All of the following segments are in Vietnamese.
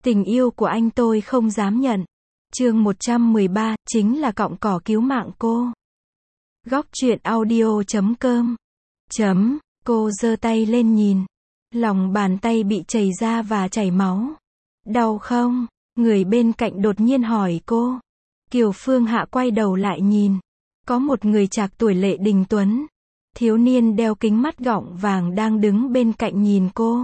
Tình yêu của anh tôi không dám nhận. Chương 113, chính là cọng cỏ cứu mạng cô. Góc truyện audio.com. Cô giơ tay lên nhìn. Lòng bàn tay bị chảy ra và chảy máu. Đau không? Người bên cạnh đột nhiên hỏi cô. Kiều Phương Hạ quay đầu lại nhìn. Có một người trạc tuổi Lệ Đình Tuấn. Thiếu niên đeo kính mắt gọng vàng đang đứng bên cạnh nhìn cô.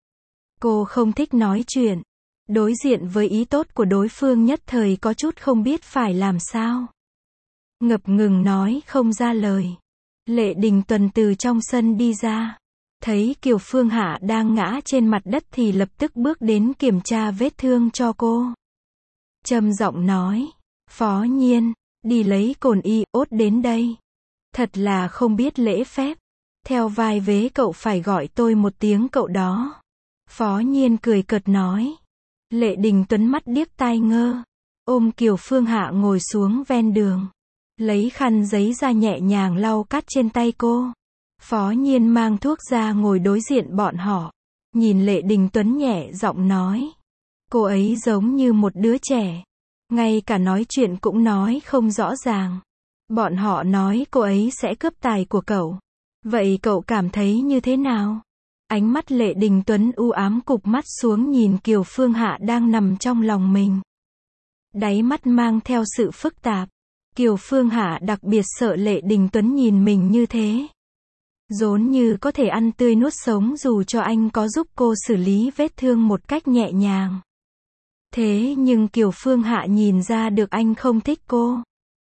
Cô không thích nói chuyện. Đối diện với ý tốt của đối phương nhất thời có chút không biết phải làm sao. Ngập ngừng nói không ra lời. Lệ Đình Tuấn từ trong sân đi ra. Thấy Kiều Phương Hạ đang ngã trên mặt đất thì lập tức bước đến kiểm tra vết thương cho cô. Trầm giọng nói. Phó Nhiên, đi lấy cồn iốt đến đây. Thật là không biết lễ phép. Theo vai vế cậu phải gọi tôi một tiếng cậu đó. Phó Nhiên cười cợt nói. Lệ Đình Tuấn mắt điếc tai ngơ. Ôm Kiều Phương Hạ ngồi xuống ven đường. Lấy khăn giấy ra nhẹ nhàng lau cát trên tay cô. Phó Nhiên mang thuốc ra ngồi đối diện bọn họ. Nhìn Lệ Đình Tuấn nhẹ giọng nói. Cô ấy giống như một đứa trẻ. Ngay cả nói chuyện cũng nói không rõ ràng. Bọn họ nói cô ấy sẽ cướp tài của cậu. Vậy cậu cảm thấy như thế nào? Ánh mắt Lệ Đình Tuấn u ám cụp mắt xuống nhìn Kiều Phương Hạ đang nằm trong lòng mình. Đáy mắt mang theo sự phức tạp. Kiều Phương Hạ đặc biệt sợ Lệ Đình Tuấn nhìn mình như thế. Giống như có thể ăn tươi nuốt sống dù cho anh có giúp cô xử lý vết thương một cách nhẹ nhàng. Thế nhưng Kiều Phương Hạ nhìn ra được anh không thích cô.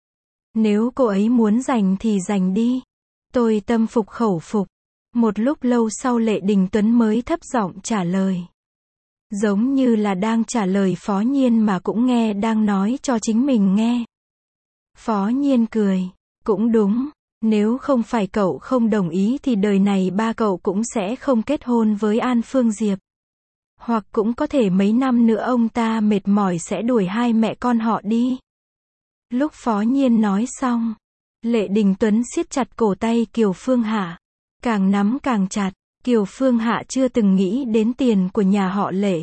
Nếu cô ấy muốn giành thì giành đi. Tôi tâm phục khẩu phục. Một lúc lâu sau Lệ Đình Tuấn mới thấp giọng trả lời. Giống như là đang trả lời Phó Nhiên mà cũng nghe đang nói cho chính mình nghe. Phó Nhiên cười. Cũng đúng. Nếu không phải cậu không đồng ý thì đời này ba cậu cũng sẽ không kết hôn với An Phương Diệp. Hoặc cũng có thể mấy năm nữa ông ta mệt mỏi sẽ đuổi hai mẹ con họ đi. Lúc Phó Nhiên nói xong, Lệ Đình Tuấn siết chặt cổ tay Kiều Phương Hạ. Càng nắm càng chặt. Kiều Phương Hạ chưa từng nghĩ đến tiền của nhà họ Lệ.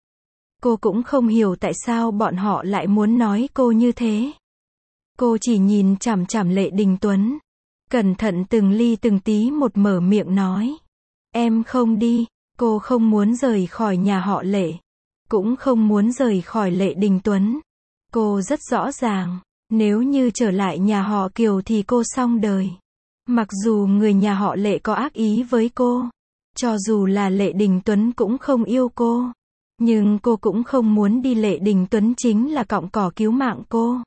Cô cũng không hiểu tại sao bọn họ lại muốn nói cô như thế. Cô chỉ nhìn chằm chằm Lệ Đình Tuấn. Cẩn thận từng ly từng tí một mở miệng nói. Em không đi. Cô không muốn rời khỏi nhà họ Lệ. Cũng không muốn rời khỏi Lệ Đình Tuấn. Cô rất rõ ràng. Nếu như trở lại nhà họ Kiều thì cô xong đời. Mặc dù người nhà họ Lệ có ác ý với cô. Cho dù là Lệ Đình Tuấn cũng không yêu cô. Nhưng cô cũng không muốn đi. Lệ Đình Tuấn chính là cọng cỏ cứu mạng cô.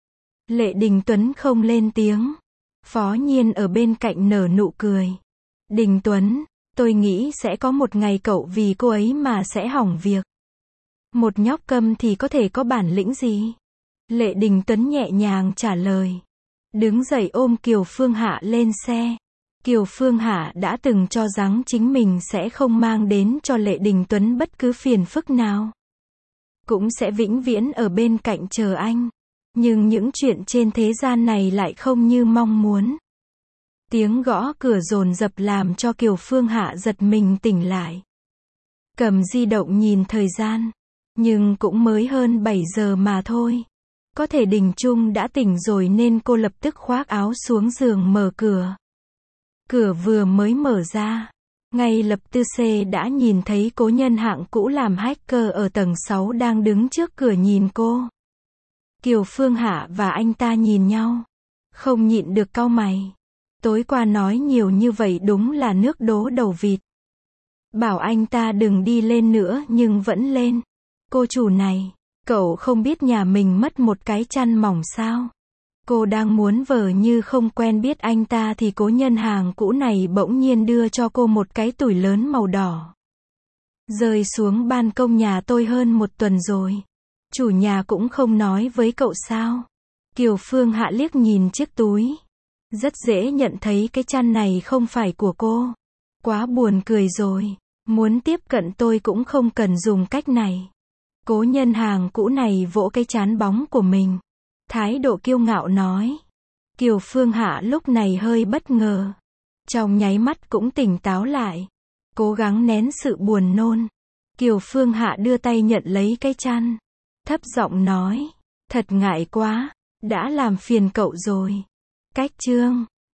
Lệ Đình Tuấn không lên tiếng. Phó Nhiên ở bên cạnh nở nụ cười. Đình Tuấn, tôi nghĩ sẽ có một ngày cậu vì cô ấy mà sẽ hỏng việc. Một nhóc câm thì có thể có bản lĩnh gì? Lệ Đình Tuấn nhẹ nhàng trả lời. Đứng dậy ôm Kiều Phương Hạ lên xe. Kiều Phương Hạ đã từng cho rằng chính mình sẽ không mang đến cho Lệ Đình Tuấn bất cứ phiền phức nào. Cũng sẽ vĩnh viễn ở bên cạnh chờ anh. Nhưng những chuyện trên thế gian này lại không như mong muốn. Tiếng gõ cửa dồn dập làm cho Kiều Phương Hạ giật mình tỉnh lại. Cầm di động nhìn thời gian. Nhưng cũng mới hơn 7 giờ mà thôi. Có thể Đình Trung đã tỉnh rồi nên cô lập tức khoác áo xuống giường mở cửa. Cửa vừa mới mở ra. Ngay lập tức đã nhìn thấy cố nhân hạng cũ làm hacker ở tầng 6 đang đứng trước cửa nhìn cô. Kiều Phương Hạ và anh ta nhìn nhau. Không nhịn được cau mày. Tối qua nói nhiều như vậy đúng là nước đố đầu vịt. Bảo anh ta đừng đi lên nữa nhưng vẫn lên. Cô chủ này, cậu không biết nhà mình mất một cái chăn mỏng sao? Cô đang muốn vờ như không quen biết anh ta thì cố nhân hàng cũ này bỗng nhiên đưa cho cô một cái tủi lớn màu đỏ. Rơi xuống ban công nhà tôi hơn một tuần rồi. Chủ nhà cũng không nói với cậu sao? Kiều Phương Hạ liếc nhìn chiếc túi. Rất dễ nhận thấy cái chăn này không phải của cô. Quá buồn cười rồi. Muốn tiếp cận tôi cũng không cần dùng cách này. Cố nhân hàng cũ này vỗ cái trán bóng của mình. Thái độ kiêu ngạo nói. Kiều Phương Hạ lúc này hơi bất ngờ. Trong nháy mắt cũng tỉnh táo lại. Cố gắng nén sự buồn nôn. Kiều Phương Hạ đưa tay nhận lấy cái chăn. Thấp giọng nói. Thật ngại quá. Đã làm phiền cậu rồi. Cách chương.